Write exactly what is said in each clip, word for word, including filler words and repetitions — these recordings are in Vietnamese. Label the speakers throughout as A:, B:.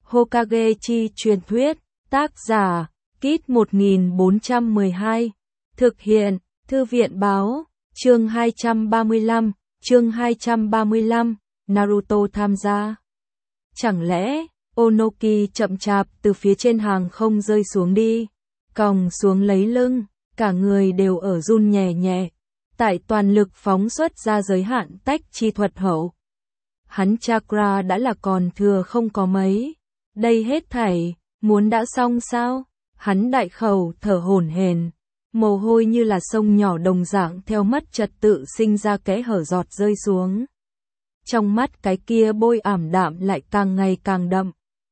A: Hokage chi truyền thuyết, tác giả, Kit một nghìn bốn trăm mười hai, thực hiện, Thư viện báo, chương hai trăm ba mươi lăm, chương hai trăm ba mươi lăm, Naruto tham gia. Chẳng lẽ, Onoki chậm chạp từ phía trên hàng không rơi xuống đi, còng xuống lấy lưng, cả người đều ở run nhẹ nhẹ, tại toàn lực phóng xuất ra giới hạn tách chi thuật hậu. Hắn chakra đã là còn thừa không có mấy, đây hết thảy, muốn đã xong sao? Hắn đại khẩu thở hổn hển, mồ hôi như là sông nhỏ đồng dạng theo mắt trật tự sinh ra kẽ hở giọt rơi xuống. Trong mắt cái kia bôi ảm đạm lại càng ngày càng đậm.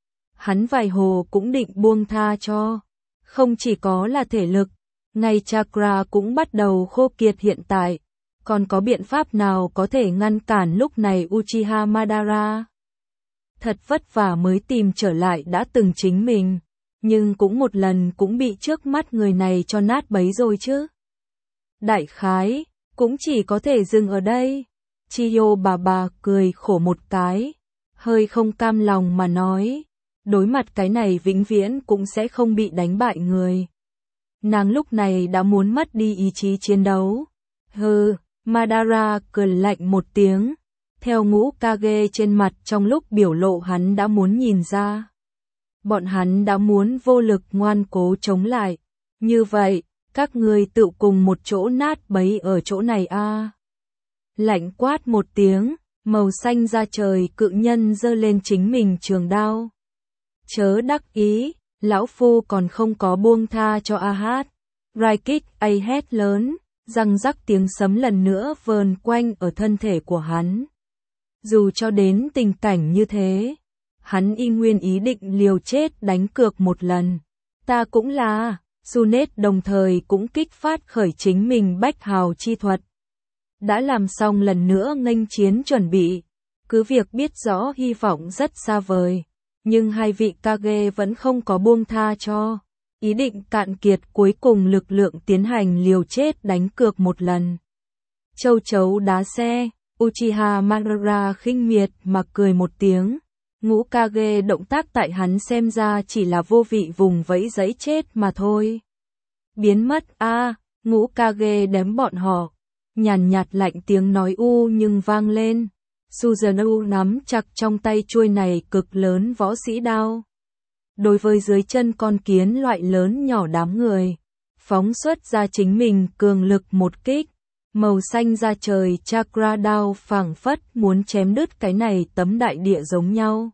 A: Hắn vài hồ cũng định buông tha cho, không chỉ có là thể lực, ngay chakra cũng bắt đầu khô kiệt hiện tại, còn có biện pháp nào có thể ngăn cản lúc này Uchiha Madara? Thật vất vả mới tìm trở lại đã từng chính mình, nhưng cũng một lần cũng bị trước mắt người này cho nát bấy rồi chứ. Đại khái, cũng chỉ có thể dừng ở đây. Chiyo bà bà cười khổ một cái, hơi không cam lòng mà nói, đối mặt cái này vĩnh viễn cũng sẽ không bị đánh bại người. Nàng lúc này đã muốn mất đi ý chí chiến đấu. Hừ, Madara cười lạnh một tiếng, theo ngũ Kage trên mặt trong lúc biểu lộ hắn đã muốn nhìn ra. Bọn hắn đã muốn vô lực ngoan cố chống lại. Như vậy, các ngươi tự cùng một chỗ nát bấy ở chỗ này a. À. Lạnh quát một tiếng, màu xanh da trời cự nhân giơ lên chính mình trường đao. Chớ đắc ý, lão phu còn không có buông tha cho A Hát. Raikik A hét lớn, răng rắc tiếng sấm lần nữa vờn quanh ở thân thể của hắn. Dù cho đến tình cảnh như thế, hắn y nguyên ý định liều chết đánh cược một lần. Ta cũng là, Sunet đồng thời cũng kích phát khởi chính mình bách hào chi thuật. Đã làm xong lần nữa nghênh chiến chuẩn bị, cứ việc biết rõ hy vọng rất xa vời, nhưng hai vị Kage vẫn không có buông tha cho, ý định cạn kiệt cuối cùng lực lượng tiến hành liều chết đánh cược một lần. Châu chấu đá xe, Uchiha Madara khinh miệt mà cười một tiếng, ngũ Kage động tác tại hắn xem ra chỉ là vô vị vùng vẫy giấy chết mà thôi. Biến mất a, à, ngũ Kage đếm bọn họ. Nhàn nhạt lạnh tiếng nói u nhưng vang lên. Susanoo nắm chặt trong tay chuôi này cực lớn võ sĩ đao. Đối với dưới chân con kiến loại lớn nhỏ đám người, phóng xuất ra chính mình cường lực một kích. Màu xanh da trời chakra đao phảng phất muốn chém đứt cái này tấm đại địa giống nhau.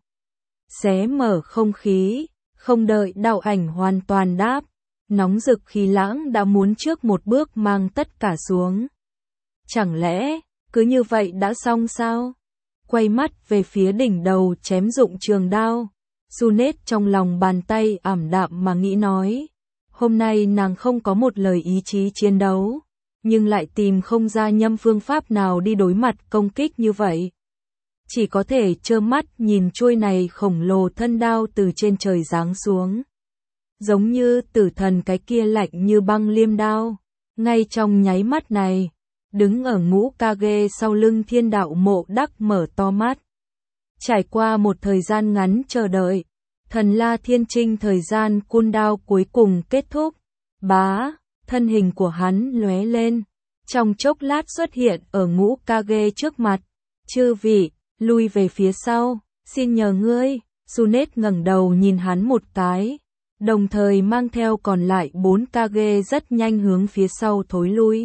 A: Xé mở không khí, không đợi đạo ảnh hoàn toàn đáp. Nóng rực khí lãng đã muốn trước một bước mang tất cả xuống. Chẳng lẽ, cứ như vậy đã xong sao? Quay mắt về phía đỉnh đầu chém dụng trường đao. Sunet trong lòng bàn tay ảm đạm mà nghĩ nói. Hôm nay nàng không có một lời ý chí chiến đấu, nhưng lại tìm không ra nhâm phương pháp nào đi đối mặt công kích như vậy. Chỉ có thể trơ mắt nhìn chuôi này khổng lồ thân đao từ trên trời giáng xuống. Giống như tử thần cái kia lạnh như băng liêm đao. Ngay trong nháy mắt này, đứng ở ngũ Kage sau lưng thiên đạo mộ đắc mở to mắt. Trải qua một thời gian ngắn chờ đợi, thần la thiên trinh thời gian cun đao cuối cùng kết thúc. Bá, thân hình của hắn lóe lên, trong chốc lát xuất hiện ở ngũ Kage trước mặt. Chư vị, lui về phía sau, xin nhờ ngươi. Sunet ngẩng đầu nhìn hắn một cái, đồng thời mang theo còn lại bốn Kage rất nhanh hướng phía sau thối lui.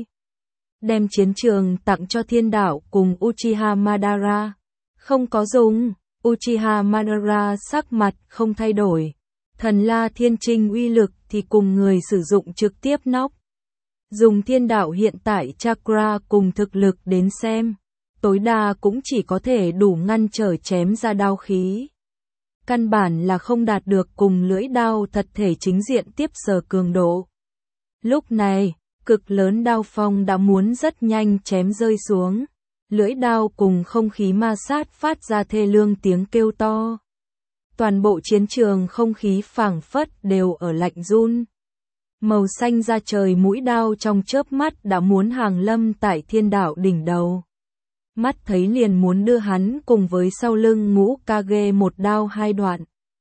A: Đem chiến trường tặng cho thiên đạo cùng Uchiha Madara. Không có dùng, Uchiha Madara sắc mặt không thay đổi. Thần la thiên trinh uy lực thì cùng người sử dụng trực tiếp nóc. Dùng thiên đạo hiện tại chakra cùng thực lực đến xem, tối đa cũng chỉ có thể đủ ngăn trở chém ra đao khí. Căn bản là không đạt được cùng lưỡi đao thật thể chính diện tiếp sờ cường độ. Lúc này, cực lớn đao phong đã muốn rất nhanh chém rơi xuống. Lưỡi đao cùng không khí ma sát phát ra thê lương tiếng kêu to. Toàn bộ chiến trường không khí phảng phất đều ở lạnh run. Màu xanh da trời mũi đao trong chớp mắt đã muốn hàng lâm tại thiên đạo đỉnh đầu. Mắt thấy liền muốn đưa hắn cùng với sau lưng ngũ Kage một đao hai đoạn.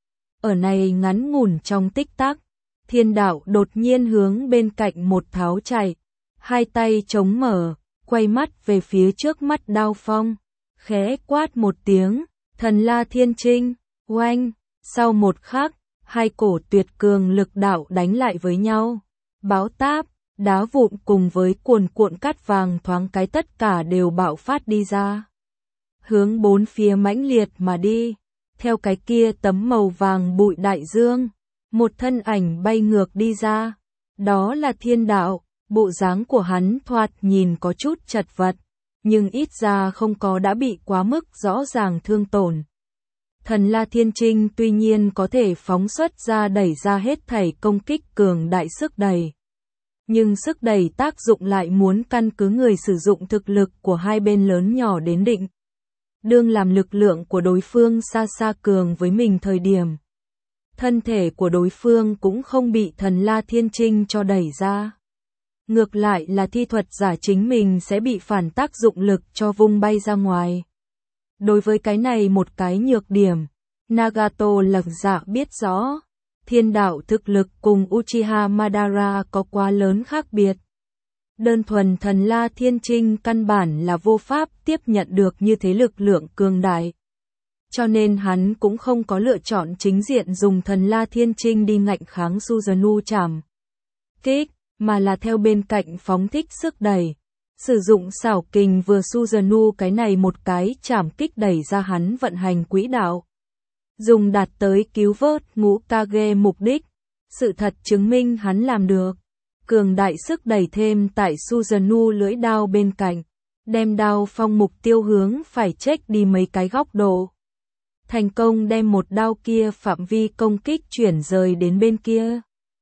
A: Ở này ngắn ngủn trong tích tắc, thiên đạo đột nhiên hướng bên cạnh một tháo chạy, hai tay chống mở, quay mắt về phía trước mắt Đao Phong, khẽ quát một tiếng, thần la thiên trinh, oanh, sau một khắc, hai cổ tuyệt cường lực đạo đánh lại với nhau, báo táp, đá vụn cùng với cuồn cuộn cát vàng thoáng cái tất cả đều bạo phát đi ra. Hướng bốn phía mãnh liệt mà đi, theo cái kia tấm màu vàng bụi đại dương, một thân ảnh bay ngược đi ra, đó là thiên đạo, bộ dáng của hắn thoạt nhìn có chút chật vật, nhưng ít ra không có đã bị quá mức rõ ràng thương tổn. Thần La Thiên Trinh tuy nhiên có thể phóng xuất ra đẩy ra hết thảy công kích cường đại sức đẩy. Nhưng sức đẩy tác dụng lại muốn căn cứ người sử dụng thực lực của hai bên lớn nhỏ đến định. Đương làm lực lượng của đối phương xa xa cường với mình thời điểm. Thân thể của đối phương cũng không bị thần La Thiên Trinh cho đẩy ra. Ngược lại là thi thuật giả chính mình sẽ bị phản tác dụng lực cho vung bay ra ngoài. Đối với cái này một cái nhược điểm, Nagato Lạc Dạ biết rõ, thiên đạo thực lực cùng Uchiha Madara có quá lớn khác biệt. Đơn thuần thần La Thiên Trinh căn bản là vô pháp tiếp nhận được như thế lực lượng cường đại. Cho nên hắn cũng không có lựa chọn chính diện dùng thần La Thiên Trinh đi ngạnh kháng Susanoo chảm kích, mà là theo bên cạnh phóng thích sức đẩy. Sử dụng xảo kình vừa Susanoo cái này một cái chảm kích đẩy ra hắn vận hành quỹ đạo. Dùng đạt tới cứu vớt ngũ Kage mục đích. Sự thật chứng minh hắn làm được. Cường đại sức đẩy thêm tại Susanoo lưỡi đao bên cạnh. Đem đao phong mục tiêu hướng phải check đi mấy cái góc độ. Thành công đem một đao kia phạm vi công kích chuyển rời đến bên kia.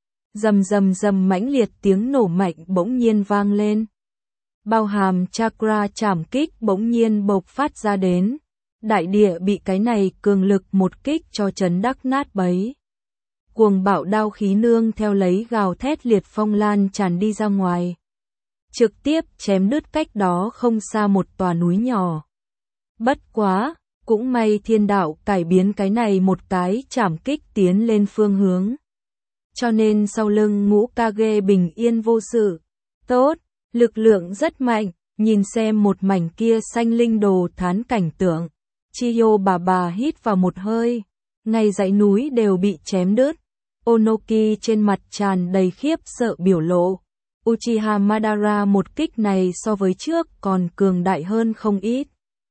A: Rầm rầm rầm mãnh liệt tiếng nổ mạnh bỗng nhiên vang lên. Bao hàm chakra chảm kích bỗng nhiên bộc phát ra đến. Đại địa bị cái này cường lực một kích cho chấn đắc nát bấy. Cuồng bạo đao khí nương theo lấy gào thét liệt phong lan tràn đi ra ngoài. Trực tiếp chém đứt cách đó không xa một tòa núi nhỏ. Bất quá, cũng may thiên đạo cải biến cái này một cái chảm kích tiến lên phương hướng. Cho nên sau lưng ngũ Kage bình yên vô sự. Tốt, lực lượng rất mạnh, nhìn xem một mảnh kia xanh linh đồ thán cảnh tượng. Chiyo bà bà hít vào một hơi, ngay dãy núi đều bị chém đứt. Onoki trên mặt tràn đầy khiếp sợ biểu lộ. Uchiha Madara một kích này so với trước còn cường đại hơn không ít.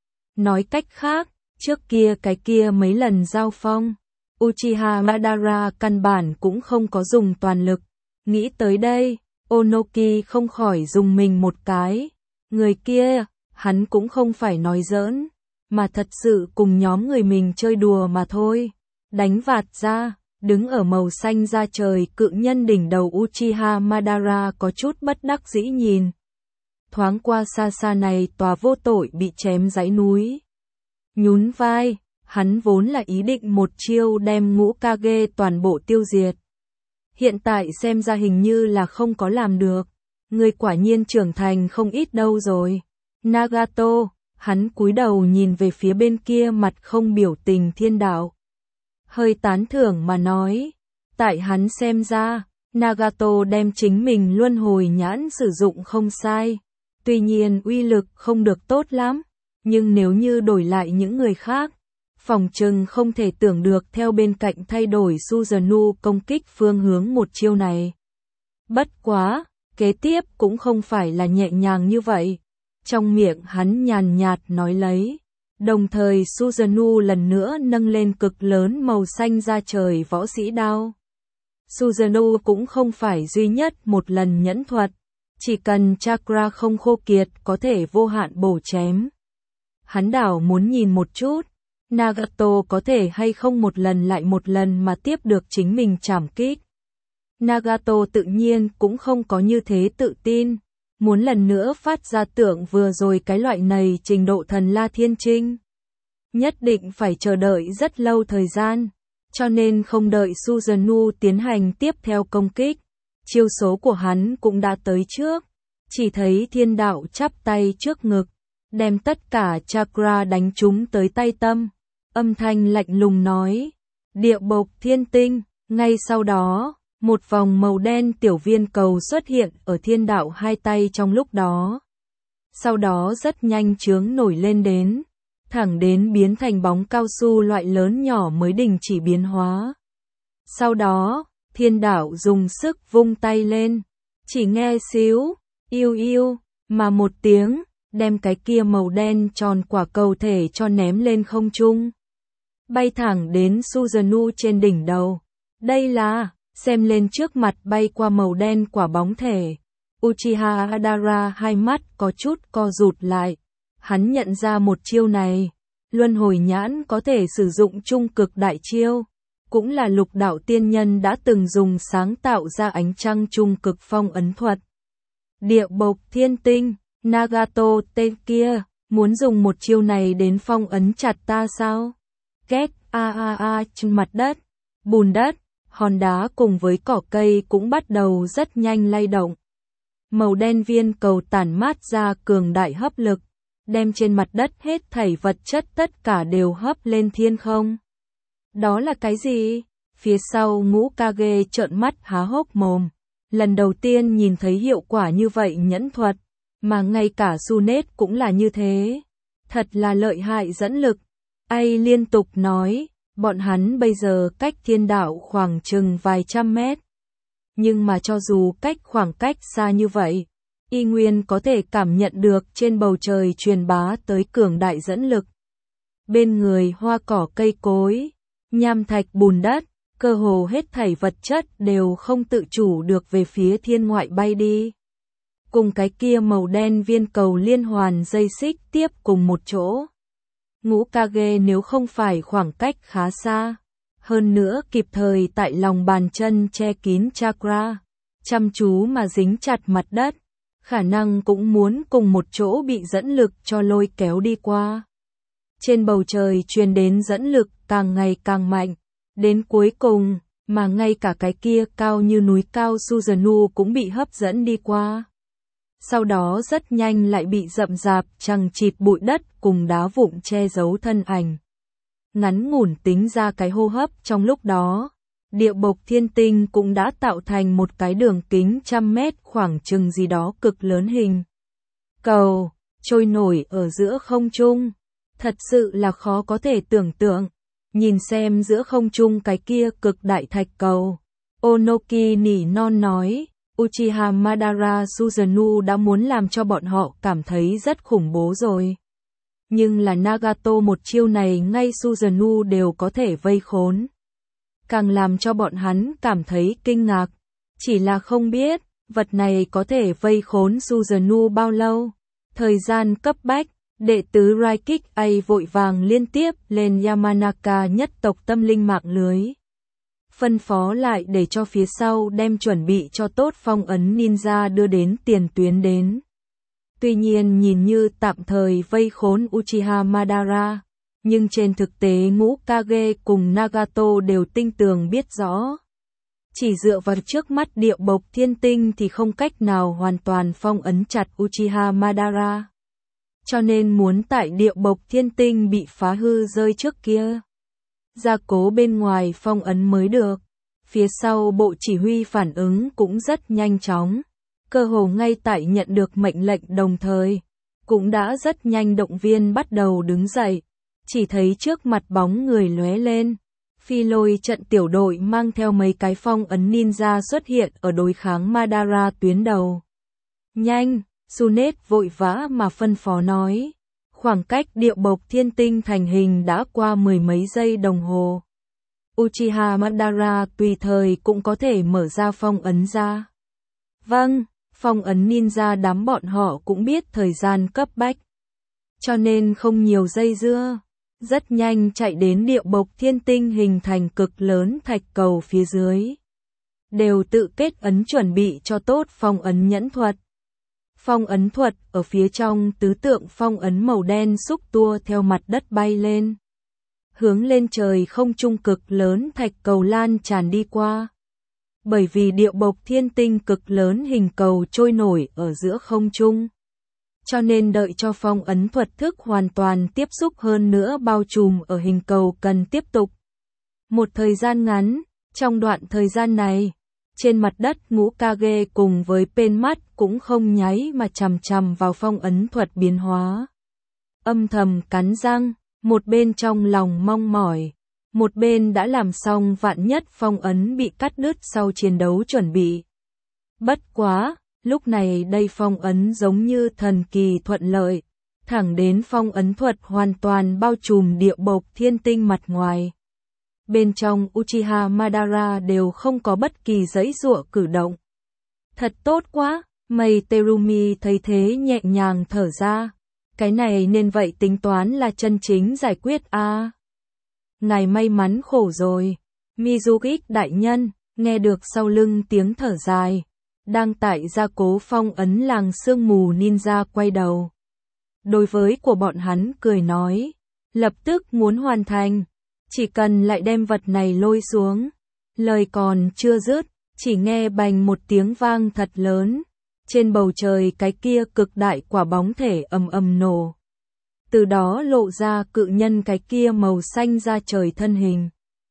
A: Nói cách khác, trước kia cái kia mấy lần giao phong, Uchiha Madara căn bản cũng không có dùng toàn lực. Nghĩ tới đây, Onoki không khỏi dùng mình một cái. Người kia, hắn cũng không phải nói giỡn, mà thật sự cùng nhóm người mình chơi đùa mà thôi. Đánh vạt ra, đứng ở màu xanh da trời cự nhân đỉnh đầu Uchiha Madara có chút bất đắc dĩ nhìn. Thoáng qua xa xa này tòa vô tội bị chém dãy núi. Nhún vai, hắn vốn là ý định một chiêu đem ngũ Kage toàn bộ tiêu diệt. Hiện tại xem ra hình như là không có làm được. Người quả nhiên trưởng thành không ít đâu rồi. Nagato, hắn cúi đầu nhìn về phía bên kia mặt không biểu tình thiên đạo. Hơi tán thưởng mà nói. Tại hắn xem ra, Nagato đem chính mình luân hồi nhãn sử dụng không sai. Tuy nhiên uy lực không được tốt lắm. Nhưng nếu như đổi lại những người khác, phòng trừng không thể tưởng được theo bên cạnh thay đổi Susanoo công kích phương hướng một chiêu này. Bất quá, kế tiếp cũng không phải là nhẹ nhàng như vậy. Trong miệng hắn nhàn nhạt nói lấy. Đồng thời Susanoo lần nữa nâng lên cực lớn màu xanh da trời võ sĩ đao. Susanoo cũng không phải duy nhất một lần nhẫn thuật. Chỉ cần chakra không khô kiệt có thể vô hạn bổ chém. Hắn đảo muốn nhìn một chút. Nagato có thể hay không một lần lại một lần mà tiếp được chính mình chảm kích. Nagato tự nhiên cũng không có như thế tự tin. Muốn lần nữa phát ra tượng vừa rồi cái loại này trình độ thần La Thiên Trinh. Nhất định phải chờ đợi rất lâu thời gian. Cho nên không đợi Susanoo tiến hành tiếp theo công kích. Chiêu số của hắn cũng đã tới trước. Chỉ thấy thiên đạo chắp tay trước ngực. Đem tất cả chakra đánh trúng tới tay tâm. Âm thanh lạnh lùng nói. Địa bộc thiên tinh. Ngay sau đó, một vòng màu đen tiểu viên cầu xuất hiện ở thiên đạo hai tay trong lúc đó. Sau đó rất nhanh chướng nổi lên đến, thẳng đến biến thành bóng cao su loại lớn nhỏ mới đình chỉ biến hóa. Sau đó, thiên đạo dùng sức vung tay lên, chỉ nghe xíu, yêu yêu, mà một tiếng, đem cái kia màu đen tròn quả cầu thể cho ném lên không trung. Bay thẳng đến Susanoo trên đỉnh đầu. Đây là, xem lên trước mặt bay qua màu đen quả bóng thể. Uchiha Madara hai mắt có chút co rụt lại. Hắn nhận ra một chiêu này. Luân hồi nhãn có thể sử dụng trung cực đại chiêu. Cũng là lục đạo tiên nhân đã từng dùng sáng tạo ra ánh trăng trung cực phong ấn thuật. Địa bộc thiên tinh, Nagato tên kia, muốn dùng một chiêu này đến phong ấn chặt ta sao? Két, a a a trên mặt đất, bùn đất, hòn đá cùng với cỏ cây cũng bắt đầu rất nhanh lay động. Màu đen viên cầu tản mát ra cường đại hấp lực, đem trên mặt đất hết thảy vật chất tất cả đều hấp lên thiên không. Đó là cái gì? Phía sau Ngũ Kage trợn mắt há hốc mồm. Lần đầu tiên nhìn thấy hiệu quả như vậy nhẫn thuật, mà ngay cả Tsunade cũng là như thế. Thật là lợi hại dẫn lực. Ai liên tục nói, bọn hắn bây giờ cách thiên đạo khoảng chừng vài trăm mét. Nhưng mà cho dù cách khoảng cách xa như vậy, y nguyên có thể cảm nhận được trên bầu trời truyền bá tới cường đại dẫn lực. Bên người hoa cỏ cây cối, nham thạch bùn đất, cơ hồ hết thảy vật chất đều không tự chủ được về phía thiên ngoại bay đi. Cùng cái kia màu đen viên cầu liên hoàn dây xích tiếp cùng một chỗ. Ngũ Kage nếu không phải khoảng cách khá xa, hơn nữa kịp thời tại lòng bàn chân che kín chakra, chăm chú mà dính chặt mặt đất, khả năng cũng muốn cùng một chỗ bị dẫn lực cho lôi kéo đi qua. Trên bầu trời truyền đến dẫn lực càng ngày càng mạnh, đến cuối cùng, mà ngay cả cái kia cao như núi cao Susanoo cũng bị hấp dẫn đi qua. Sau đó rất nhanh lại bị rậm rạp chằng chịt bụi đất cùng đá vụn che giấu thân ảnh. Ngắn ngủn tính ra cái hô hấp trong lúc đó, địa bộc thiên tinh cũng đã tạo thành một cái đường kính trăm mét khoảng chừng gì đó cực lớn hình cầu, trôi nổi ở giữa không trung. Thật sự là khó có thể tưởng tượng. Nhìn xem giữa không trung cái kia cực đại thạch cầu. Onoki nỉ non nói, Uchiha Madara Susanoo đã muốn làm cho bọn họ cảm thấy rất khủng bố rồi. Nhưng là Nagato một chiêu này ngay Susanoo đều có thể vây khốn. Càng làm cho bọn hắn cảm thấy kinh ngạc. Chỉ là không biết, vật này có thể vây khốn Susanoo bao lâu. Thời gian cấp bách, đệ tứ Raikik A vội vàng liên tiếp lên Yamanaka nhất tộc tâm linh mạng lưới. Phân phó lại để cho phía sau đem chuẩn bị cho tốt phong ấn ninja đưa đến tiền tuyến đến. Tuy nhiên nhìn như tạm thời vây khốn Uchiha Madara, nhưng trên thực tế Ngũ Kage cùng Nagato đều tinh tường biết rõ. Chỉ dựa vào trước mắt địa bộc thiên tinh thì không cách nào hoàn toàn phong ấn chặt Uchiha Madara. Cho nên muốn tại địa bộc thiên tinh bị phá hư rơi trước kia, gia cố bên ngoài phong ấn mới được. Phía sau bộ chỉ huy phản ứng cũng rất nhanh chóng, cơ hồ ngay tại nhận được mệnh lệnh đồng thời, cũng đã rất nhanh động viên bắt đầu đứng dậy. Chỉ thấy trước mặt bóng người lóe lên, phi lôi trận tiểu đội mang theo mấy cái phong ấn ninja xuất hiện ở đối kháng Madara tuyến đầu. Nhanh! Tsunade vội vã mà phân phó nói. Khoảng cách địa bộc thiên tinh thành hình đã qua mười mấy giây đồng hồ. Uchiha Madara tùy thời cũng có thể mở ra phong ấn ra. Vâng, phong ấn ninja đám bọn họ cũng biết thời gian cấp bách. Cho nên không nhiều dây dưa. Rất nhanh chạy đến địa bộc thiên tinh hình thành cực lớn thạch cầu phía dưới. Đều tự kết ấn chuẩn bị cho tốt phong ấn nhẫn thuật. Phong ấn thuật ở phía trong tứ tượng phong ấn màu đen xúc tua theo mặt đất bay lên. Hướng lên trời không trung cực lớn thạch cầu lan tràn đi qua. Bởi vì địa bộc thiên tinh cực lớn hình cầu trôi nổi ở giữa không trung. Cho nên đợi cho phong ấn thuật thức hoàn toàn tiếp xúc hơn nữa bao trùm ở hình cầu cần tiếp tục. Một thời gian ngắn, trong đoạn thời gian này, trên mặt đất Ngũ Kage cùng với pên mắt cũng không nháy mà chằm chằm vào phong ấn thuật biến hóa. Âm thầm cắn răng, một bên trong lòng mong mỏi, một bên đã làm xong vạn nhất phong ấn bị cắt đứt sau chiến đấu chuẩn bị. Bất quá, lúc này đây phong ấn giống như thần kỳ thuận lợi, thẳng đến phong ấn thuật hoàn toàn bao trùm địa bộc thiên tinh mặt ngoài. Bên trong Uchiha Madara đều không có bất kỳ giãy giụa cử động. Thật tốt quá, Mei Terumi thấy thế nhẹ nhàng thở ra. Cái này nên vậy tính toán là chân chính giải quyết a. À. Ngài may mắn khổ rồi. Mizuki đại nhân, nghe được sau lưng tiếng thở dài. Đang tại gia cố phong ấn làng sương mù ninja quay đầu. Đối với của bọn hắn cười nói. Lập tức muốn hoàn thành. Chỉ cần lại đem vật này lôi xuống. Lời còn chưa dứt, chỉ nghe bành một tiếng vang thật lớn. Trên bầu trời cái kia cực đại quả bóng thể ầm ầm nổ. Từ đó lộ ra cự nhân cái kia màu xanh ra trời thân hình.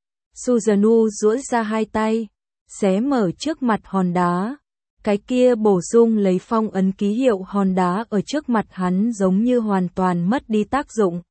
A: Susanoo duỗi ra hai tay, xé mở trước mặt hòn đá. Cái kia bổ sung lấy phong ấn ký hiệu hòn đá ở trước mặt hắn giống như hoàn toàn mất đi tác dụng.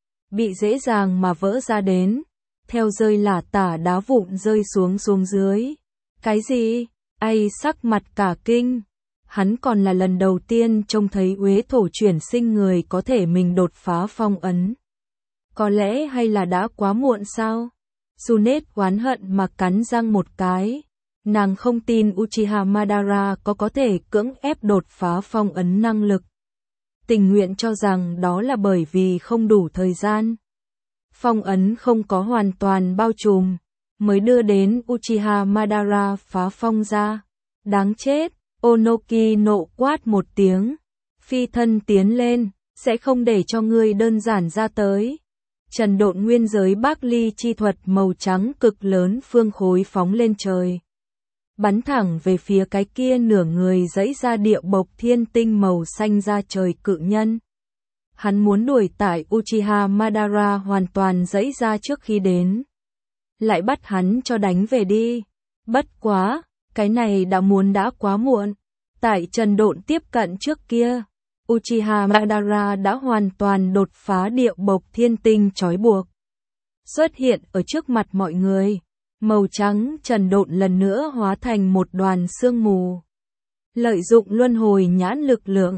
A: Bị dễ dàng mà vỡ ra đến, theo rơi lả tả đá vụn rơi xuống xuống dưới. Cái gì? Ai sắc mặt cả kinh. Hắn còn là lần đầu tiên trông thấy uế thổ chuyển sinh người có thể mình đột phá phong ấn. Có lẽ hay là đã quá muộn sao? Tsunade oán hận mà cắn răng một cái. Nàng không tin Uchiha Madara có có thể cưỡng ép đột phá phong ấn năng lực. Tình nguyện cho rằng đó là bởi vì không đủ thời gian. Phong ấn không có hoàn toàn bao trùm, mới đưa đến Uchiha Madara phá phong ra. Đáng chết! Onoki nộ quát một tiếng, phi thân tiến lên, sẽ không để cho ngươi đơn giản ra tới. Trần độn nguyên giới Bác Ly chi thuật màu trắng cực lớn phương khối phóng lên trời. Bắn thẳng về phía cái kia nửa người giãy ra địa bộc thiên tinh màu xanh ra trời cự nhân. Hắn muốn đuổi tại Uchiha Madara hoàn toàn giãy ra trước khi đến. Lại bắt hắn cho đánh về đi. Bất quá! Cái này đã muốn đã quá muộn. Tại Trần độn tiếp cận trước kia, Uchiha Madara đã hoàn toàn đột phá địa bộc thiên tinh trói buộc. Xuất hiện ở trước mặt mọi người, màu trắng Trần độn lần nữa hóa thành một đoàn sương mù. Lợi dụng luân hồi nhãn lực lượng,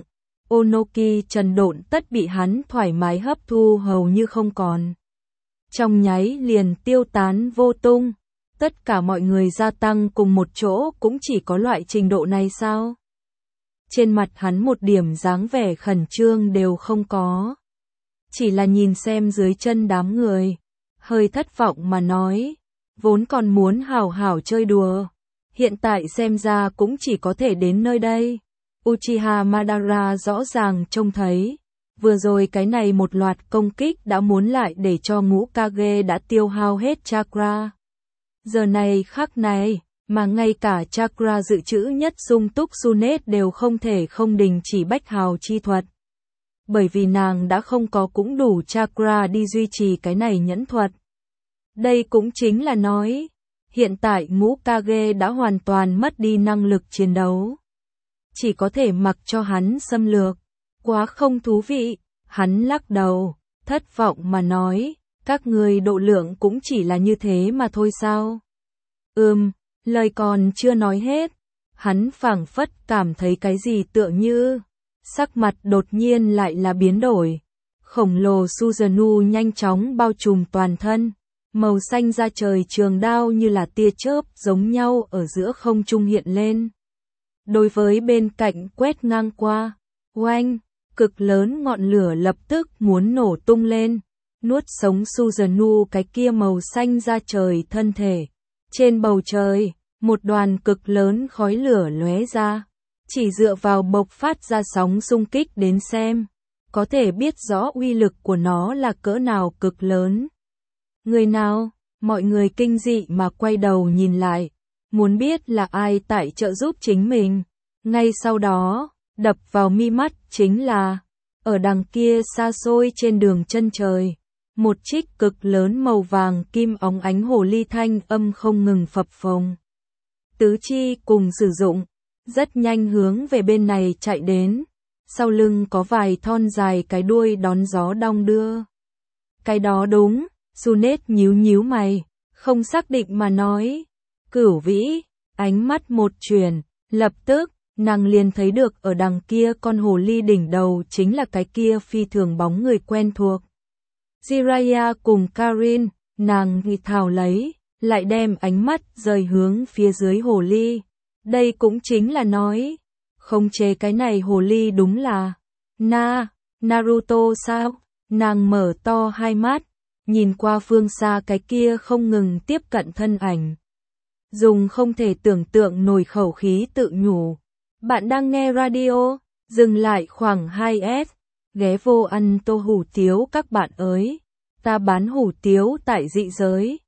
A: Onoki Trần độn tất bị hắn thoải mái hấp thu hầu như không còn. Trong nháy liền tiêu tán vô tung. Tất cả mọi người gia tăng cùng một chỗ cũng chỉ có loại trình độ này sao? Trên mặt hắn một điểm dáng vẻ khẩn trương đều không có. Chỉ là nhìn xem dưới chân đám người, hơi thất vọng mà nói, vốn còn muốn hào hào chơi đùa, hiện tại xem ra cũng chỉ có thể đến nơi đây. Uchiha Madara rõ ràng trông thấy, vừa rồi cái này một loạt công kích đã muốn lại để cho Ngũ Kage đã tiêu hao hết chakra. Giờ này khắc này, mà ngay cả chakra dự trữ nhất sung túc Tsunade đều không thể không đình chỉ bách hào chi thuật. Bởi vì nàng đã không có cũng đủ chakra đi duy trì cái này nhẫn thuật. Đây cũng chính là nói, hiện tại Ngũ Kage đã hoàn toàn mất đi năng lực chiến đấu. Chỉ có thể mặc cho hắn xâm lược. Quá không thú vị, hắn lắc đầu, thất vọng mà nói. Các người độ lượng cũng chỉ là như thế mà thôi sao? Ừm, lời còn chưa nói hết. Hắn phảng phất cảm thấy cái gì tựa như. Sắc mặt đột nhiên lại là biến đổi. Khổng lồ Susanoo nhanh chóng bao trùm toàn thân. Màu xanh da trời trường đao như là tia chớp giống nhau ở giữa không trung hiện lên. Đối với bên cạnh quét ngang qua. Oanh, cực lớn ngọn lửa lập tức muốn nổ tung lên. Nuốt sống Susanoo cái kia màu xanh da trời thân thể. Trên bầu trời, một đoàn cực lớn khói lửa lóe ra. Chỉ dựa vào bộc phát ra sóng xung kích đến xem, có thể biết rõ uy lực của nó là cỡ nào cực lớn. Người nào? Mọi người kinh dị mà quay đầu nhìn lại, muốn biết là ai tại trợ giúp chính mình. Ngay sau đó, đập vào mi mắt chính là, ở đằng kia xa xôi trên đường chân trời, một trích cực lớn màu vàng kim óng ánh hồ ly thanh âm không ngừng phập phồng. Tứ chi cùng sử dụng, rất nhanh hướng về bên này chạy đến, sau lưng có vài thon dài cái đuôi đón gió đong đưa. Cái đó đúng, Junet nhíu nhíu mày, không xác định mà nói. Cửu Vĩ, ánh mắt một chuyển, lập tức, nàng liền thấy được ở đằng kia con hồ ly đỉnh đầu chính là cái kia phi thường bóng người quen thuộc. Jiraiya cùng Karin, nàng nghỉ thào lấy, lại đem ánh mắt rời hướng phía dưới hồ ly. Đây cũng chính là nói, không chế cái này hồ ly đúng là Na, Naruto sao? Nàng mở to hai mắt, nhìn qua phương xa cái kia không ngừng tiếp cận thân ảnh. Dùng không thể tưởng tượng nổi khẩu khí tự nhủ. Bạn đang nghe radio, dừng lại khoảng hai S, ghé vô ăn tô hủ tiếu các bạn ơi. Ta bán hủ tiếu tại dị giới.